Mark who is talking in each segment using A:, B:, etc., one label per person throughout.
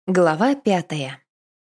A: Глава 5.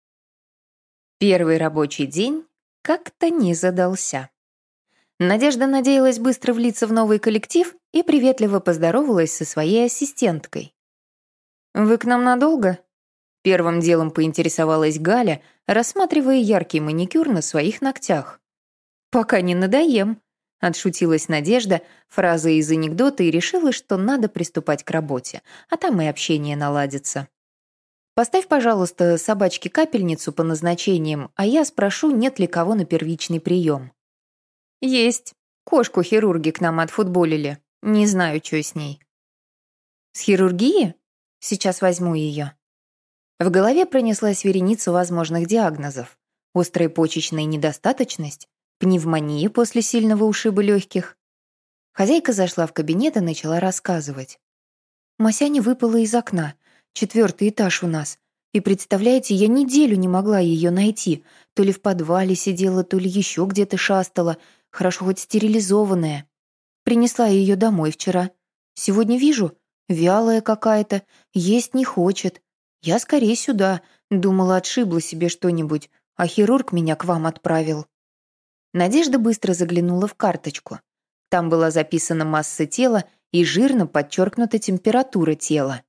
A: Первый рабочий день как-то не задался. Надежда надеялась быстро влиться в новый коллектив и приветливо поздоровалась со своей ассистенткой. «Вы к нам надолго?» Первым делом поинтересовалась Галя, рассматривая яркий маникюр на своих ногтях. «Пока не надоем», — отшутилась Надежда фразой из анекдота и решила, что надо приступать к работе, а там и общение наладится. «Поставь, пожалуйста, собачке капельницу по назначениям, а я спрошу, нет ли кого на первичный прием». «Есть. Кошку хирурги к нам отфутболили. Не знаю, что с ней». «С хирургии? Сейчас возьму ее». В голове пронеслась вереница возможных диагнозов. Острая почечная недостаточность, пневмония после сильного ушиба легких. Хозяйка зашла в кабинет и начала рассказывать. Масяня выпала из окна. 4-й этаж у нас. И представляете, я неделю не могла ее найти. То ли в подвале сидела, то ли еще где-то шастала. Хорошо хоть стерилизованная. Принесла ее домой вчера. Сегодня вижу, вялая какая-то, есть не хочет. Я скорее сюда. Думала, отшибла себе что-нибудь, а хирург меня к вам отправил. Надежда быстро заглянула в карточку. Там была записана масса тела и жирно подчеркнута температура тела.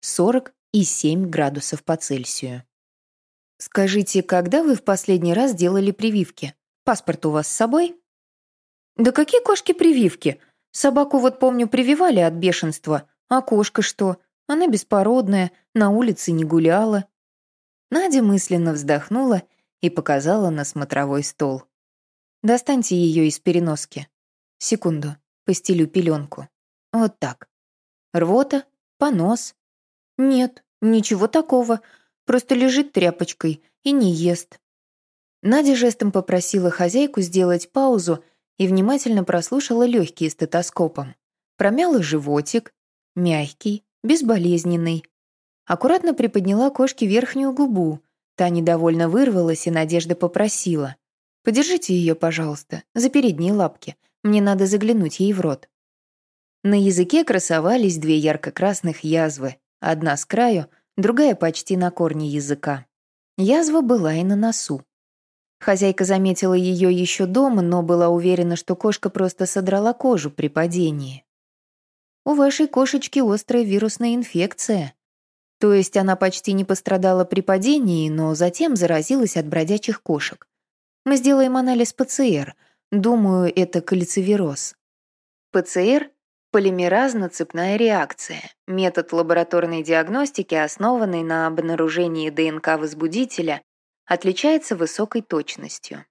A: 47 градусов по Цельсию. «Скажите, когда вы в последний раз делали прививки? Паспорт у вас с собой?» «Да какие кошки прививки? Собаку вот помню прививали от бешенства, а кошка что? Она беспородная, на улице не гуляла». Надя мысленно вздохнула и показала на смотровой стол. «Достаньте ее из переноски. Секунду, постелю пеленку. Вот так. Рвота, понос. Нет, ничего такого, просто лежит тряпочкой и не ест». Надя жестом попросила хозяйку сделать паузу и внимательно прослушала легкие стетоскопом. Промяла животик, мягкий, безболезненный. Аккуратно приподняла кошке верхнюю губу. Та недовольно вырвалась, и Надежда попросила. «Подержите ее, пожалуйста, за передние лапки. Мне надо заглянуть ей в рот». На языке красовались 2 ярко-красных язвы. Одна с краю, другая почти на корне языка. Язва была и на носу. Хозяйка заметила ее еще дома, но была уверена, что кошка просто содрала кожу при падении. «У вашей кошечки острая вирусная инфекция». То есть она почти не пострадала при падении, но затем заразилась от бродячих кошек. Мы сделаем анализ ПЦР. Думаю, это кальцивироз. ПЦР – полимеразно-цепная реакция. Метод лабораторной диагностики, основанный на обнаружении ДНК-возбудителя, отличается высокой точностью.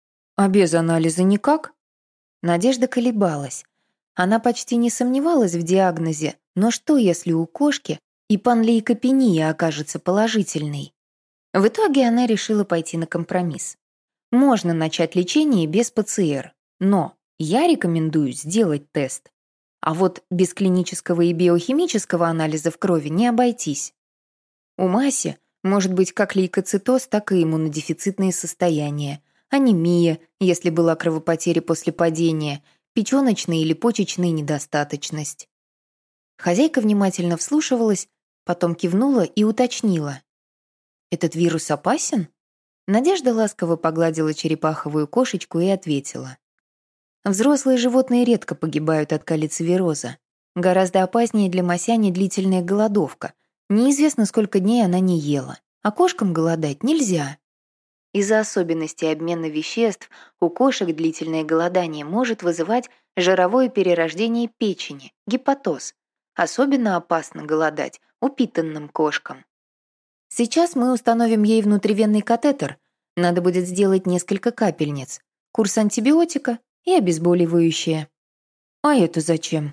A: А без анализа никак? Надежда колебалась. Она почти не сомневалась в диагнозе, но что, если у кошки и панлейкопения окажется положительной? В итоге она решила пойти на компромисс. Можно начать лечение без ПЦР, но я рекомендую сделать тест. А вот без клинического и биохимического анализа в крови не обойтись. У Маси может быть как лейкоцитоз, так и иммунодефицитные состояния, анемия, если была кровопотеря после падения, печёночная или почечная недостаточность. Хозяйка внимательно вслушивалась, потом кивнула и уточнила. «Этот вирус опасен?» Надежда ласково погладила черепаховую кошечку и ответила. Взрослые животные редко погибают от калицивироза. Гораздо опаснее для Масяни длительная голодовка. Неизвестно, сколько дней она не ела. А кошкам голодать нельзя. Из-за особенностей обмена веществ у кошек длительное голодание может вызывать жировое перерождение печени, гепатоз. Особенно опасно голодать упитанным кошкам. Сейчас мы установим ей внутривенный катетер. Надо будет сделать несколько капельниц, курс антибиотика и обезболивающее. А это зачем?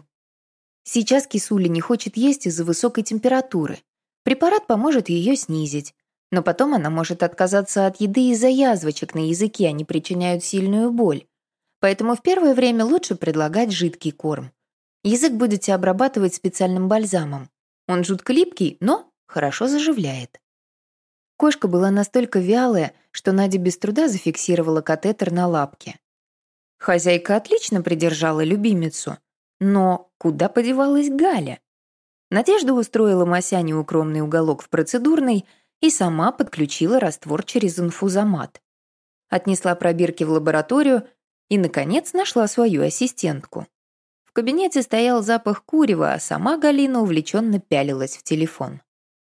A: Сейчас кисуля не хочет есть из-за высокой температуры. Препарат поможет ее снизить. Но потом она может отказаться от еды из-за язвочек на языке, они причиняют сильную боль. Поэтому в первое время лучше предлагать жидкий корм. Язык будете обрабатывать специальным бальзамом. Он жутко липкий, но хорошо заживляет. Кошка была настолько вялая, что Надя без труда зафиксировала катетер на лапке. Хозяйка отлично придержала любимицу. Но куда подевалась Галя? Надежда устроила Масяне укромный уголок в процедурной и сама подключила раствор через инфузомат. Отнесла пробирки в лабораторию и, наконец, нашла свою ассистентку. В кабинете стоял запах курева, а сама Галина увлеченно пялилась в телефон.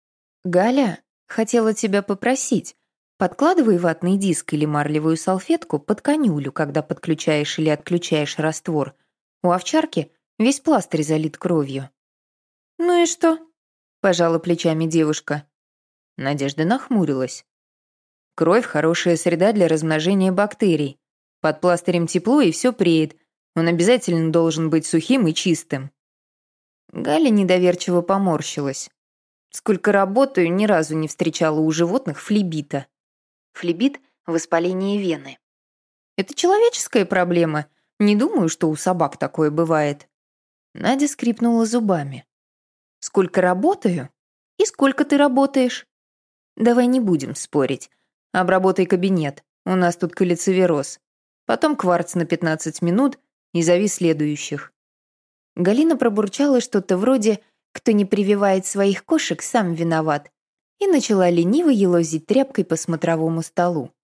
A: «Галя, хотела тебя попросить, подкладывай ватный диск или марлевую салфетку под конюлю, когда подключаешь или отключаешь раствор. У овчарки весь пластырь залит кровью». «Ну и что?» – пожала плечами девушка. Надежда нахмурилась. «Кровь – хорошая среда для размножения бактерий. Под пластырем тепло и все преет. Он обязательно должен быть сухим и чистым». Галя недоверчиво поморщилась. «Сколько работаю, ни разу не встречала у животных флебита». Флебит – воспаление вены. «Это человеческая проблема. Не думаю, что у собак такое бывает». Надя скрипнула зубами. «Сколько работаю? И сколько ты работаешь?» «Давай не будем спорить. Обработай кабинет. У нас тут калицивероз. Потом кварц на 15 минут и зови следующих». Галина пробурчала что-то вроде «кто не прививает своих кошек, сам виноват» и начала лениво елозить тряпкой по смотровому столу.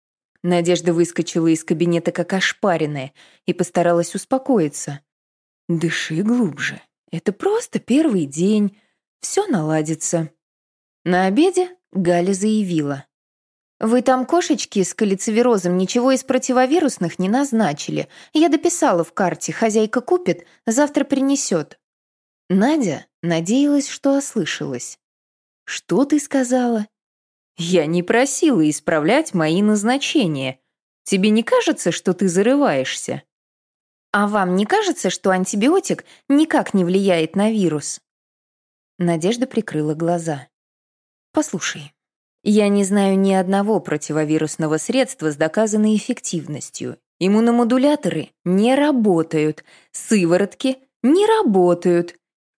A: Надежда выскочила из кабинета как ошпаренная и постаралась успокоиться. «Дыши глубже. Это просто первый день. Все наладится». На обеде Галя заявила. «Вы там кошечки с калициверозом ничего из противовирусных не назначили. Я дописала в карте, хозяйка купит, завтра принесет». Надя надеялась, что ослышалась. «Что ты сказала?» «Я не просила исправлять мои назначения. Тебе не кажется, что ты зарываешься?» «А вам не кажется, что антибиотик никак не влияет на вирус?» Надежда прикрыла глаза. «Послушай, я не знаю ни одного противовирусного средства с доказанной эффективностью. Иммуномодуляторы не работают, сыворотки не работают.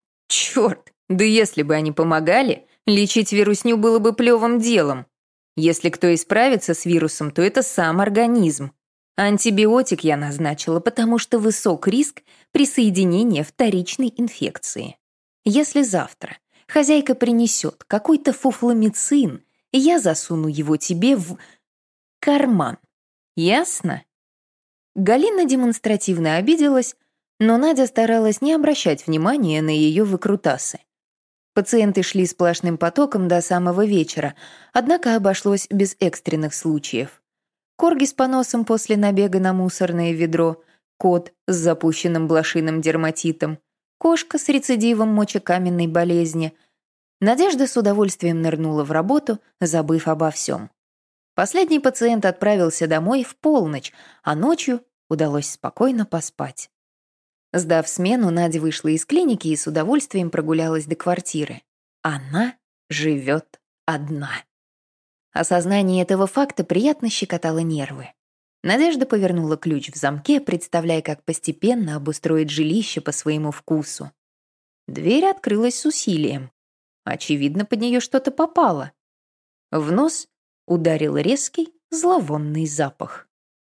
A: Черт, да если бы они помогали, лечить вирусню было бы плевым делом. Если кто и справится с вирусом, то это сам организм. Антибиотик я назначила, потому что высок риск присоединения вторичной инфекции. Если завтра хозяйка принесет какой-то фуфломицин, я засуну его тебе в карман. Ясно?» Галина демонстративно обиделась, но Надя старалась не обращать внимания на ее выкрутасы. Пациенты шли сплошным потоком до самого вечера, однако обошлось без экстренных случаев. Корги с поносом после набега на мусорное ведро, кот с запущенным блошиным дерматитом, кошка с рецидивом мочекаменной болезни. Надежда с удовольствием нырнула в работу, забыв обо всем. Последний пациент отправился домой в полночь, а ночью удалось спокойно поспать. Сдав смену, Надя вышла из клиники и с удовольствием прогулялась до квартиры. Она живет одна. Осознание этого факта приятно щекотало нервы. Надежда повернула ключ в замке, представляя, как постепенно обустроит жилище по своему вкусу. Дверь открылась с усилием. Очевидно, под нее что-то попало. В нос ударил резкий, зловонный запах.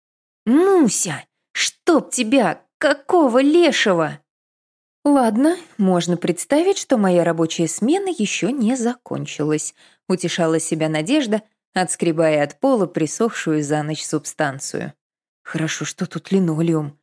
A: «Муся, чтоб тебя! Какого лешего?» «Ладно, можно представить, что моя рабочая смена еще не закончилась», утешала себя Надежда, отскребая от пола присохшую за ночь субстанцию. «Хорошо, что тут линолеум.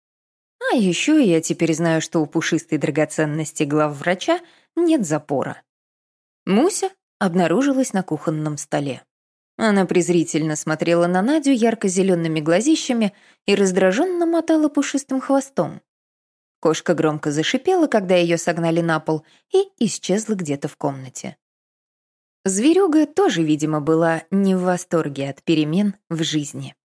A: А еще я теперь знаю, что у пушистой драгоценности главврача нет запора». Муся обнаружилась на кухонном столе. Она презрительно смотрела на Надю ярко-зелеными глазищами и раздраженно мотала пушистым хвостом. Кошка громко зашипела, когда ее согнали на пол, и исчезла где-то в комнате. Зверюга тоже, видимо, была не в восторге от перемен в жизни.